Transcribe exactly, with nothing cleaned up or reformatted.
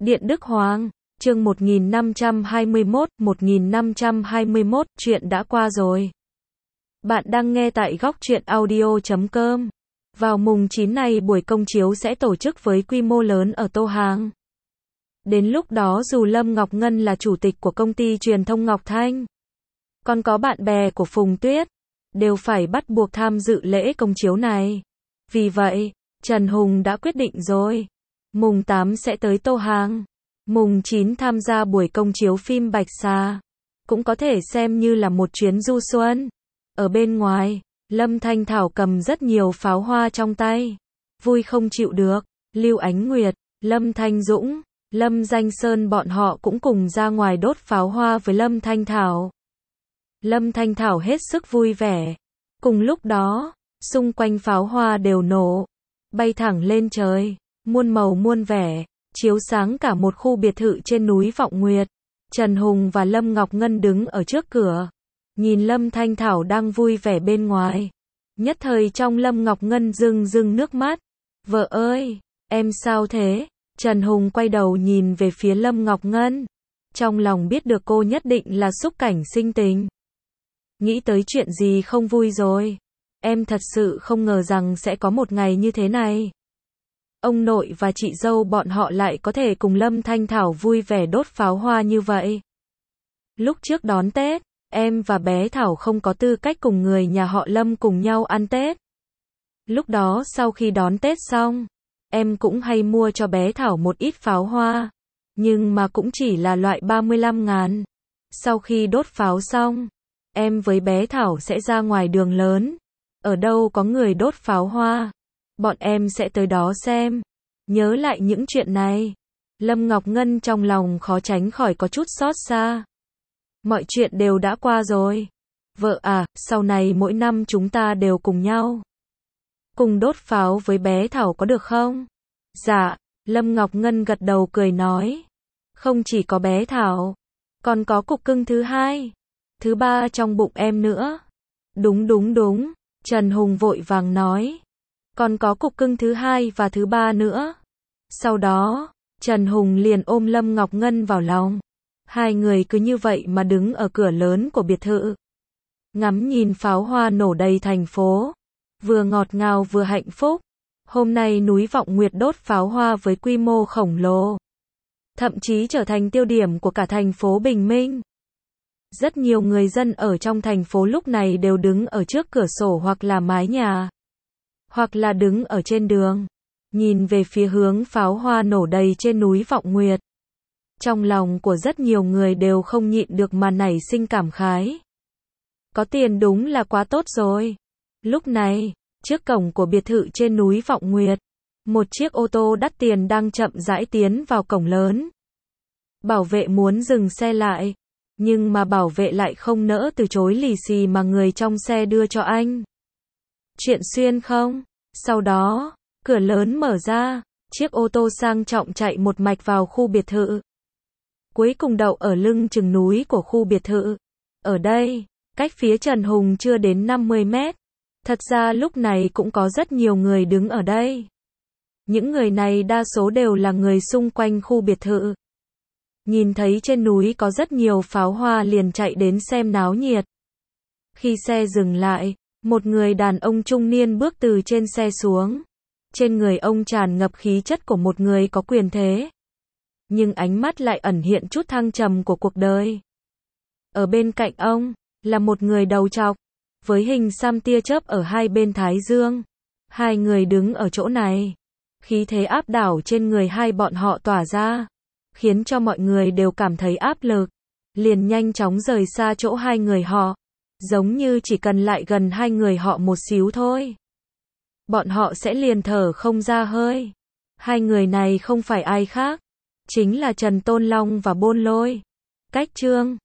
Điện Đức Hoàng, chương một nghìn năm trăm hai mươi mốt, một nghìn năm trăm hai mươi mốt, chuyện đã qua rồi. Bạn đang nghe tại góc truyện audio chấm com. Vào mùng chín này buổi công chiếu sẽ tổ chức với quy mô lớn ở Tô Hàng. Đến lúc đó dù Lâm Ngọc Ngân là chủ tịch của công ty truyền thông Ngọc Thanh, còn có bạn bè của Phùng Tuyết, đều phải bắt buộc tham dự lễ công chiếu này. Vì vậy, Trần Hùng đã quyết định rồi. Mùng tám sẽ tới Tô Hàng. Mùng chín tham gia buổi công chiếu phim Bạch Xà. Cũng có thể xem như là một chuyến du xuân. Ở bên ngoài, Lâm Thanh Thảo cầm rất nhiều pháo hoa trong tay. Vui không chịu được. Lưu Ánh Nguyệt, Lâm Thanh Dũng, Lâm Danh Sơn bọn họ cũng cùng ra ngoài đốt pháo hoa với Lâm Thanh Thảo. Lâm Thanh Thảo hết sức vui vẻ. Cùng lúc đó, xung quanh pháo hoa đều nổ, bay thẳng lên trời, muôn màu muôn vẻ, chiếu sáng cả một khu biệt thự trên núi Vọng Nguyệt. Trần Hùng và Lâm Ngọc Ngân đứng ở trước cửa, nhìn Lâm Thanh Thảo đang vui vẻ bên ngoài. Nhất thời trong Lâm Ngọc Ngân rưng rưng nước mắt. Vợ ơi, em sao thế? Trần Hùng quay đầu nhìn về phía Lâm Ngọc Ngân. Trong lòng biết được cô nhất định là xúc cảnh sinh tình. Nghĩ tới chuyện gì không vui rồi. Em thật sự không ngờ rằng sẽ có một ngày như thế này. Ông nội và chị dâu bọn họ lại có thể cùng Lâm Thanh Thảo vui vẻ đốt pháo hoa như vậy. Lúc trước đón Tết, em và bé Thảo không có tư cách cùng người nhà họ Lâm cùng nhau ăn Tết. Lúc đó sau khi đón Tết xong, em cũng hay mua cho bé Thảo một ít pháo hoa. Nhưng mà cũng chỉ là loại ba mươi lăm ngàn. Sau khi đốt pháo xong, em với bé Thảo sẽ ra ngoài đường lớn. Ở đâu có người đốt pháo hoa, bọn em sẽ tới đó xem. Nhớ lại những chuyện này, Lâm Ngọc Ngân trong lòng khó tránh khỏi có chút xót xa. Mọi chuyện đều đã qua rồi. Vợ à, sau này mỗi năm chúng ta đều cùng nhau. Cùng đốt pháo với bé Thảo có được không? Dạ, Lâm Ngọc Ngân gật đầu cười nói. Không chỉ có bé Thảo, còn có cục cưng thứ hai, thứ ba trong bụng em nữa. Đúng đúng đúng. Trần Hùng vội vàng nói. Còn có cục cưng thứ hai và thứ ba nữa. Sau đó, Trần Hùng liền ôm Lâm Ngọc Ngân vào lòng. Hai người cứ như vậy mà đứng ở cửa lớn của biệt thự. Ngắm nhìn pháo hoa nổ đầy thành phố. Vừa ngọt ngào vừa hạnh phúc. Hôm nay núi Vọng Nguyệt đốt pháo hoa với quy mô khổng lồ. Thậm chí trở thành tiêu điểm của cả thành phố Bình Minh. Rất nhiều người dân ở trong thành phố lúc này đều đứng ở trước cửa sổ hoặc là mái nhà, hoặc là đứng ở trên đường, nhìn về phía hướng pháo hoa nổ đầy trên núi Vọng Nguyệt. Trong lòng của rất nhiều người đều không nhịn được mà nảy sinh cảm khái. Có tiền đúng là quá tốt rồi. Lúc này, trước cổng của biệt thự trên núi Vọng Nguyệt, một chiếc ô tô đắt tiền đang chậm rãi tiến vào cổng lớn. Bảo vệ muốn dừng xe lại. Nhưng mà bảo vệ lại không nỡ từ chối lì xì mà người trong xe đưa cho anh. Chuyện xuyên không? Sau đó, cửa lớn mở ra, chiếc ô tô sang trọng chạy một mạch vào khu biệt thự. Cuối cùng đậu ở lưng chừng núi của khu biệt thự. Ở đây, cách phía Trần Hùng chưa đến năm mươi mét. Thật ra lúc này cũng có rất nhiều người đứng ở đây. Những người này đa số đều là người xung quanh khu biệt thự. Nhìn thấy trên núi có rất nhiều pháo hoa liền chạy đến xem náo nhiệt. Khi xe dừng lại, một người đàn ông trung niên bước từ trên xe xuống. Trên người ông tràn ngập khí chất của một người có quyền thế. Nhưng ánh mắt lại ẩn hiện chút thăng trầm của cuộc đời. Ở bên cạnh ông, là một người đầu trọc, với hình xăm tia chớp ở hai bên thái dương. Hai người đứng ở chỗ này. Khí thế áp đảo trên người hai bọn họ tỏa ra, khiến cho mọi người đều cảm thấy áp lực, liền nhanh chóng rời xa chỗ hai người họ, giống như chỉ cần lại gần hai người họ một xíu thôi, bọn họ sẽ liền thở không ra hơi. Hai người này không phải ai khác, chính là Trần Tôn Long và Bôn Lôi. Cách Trương,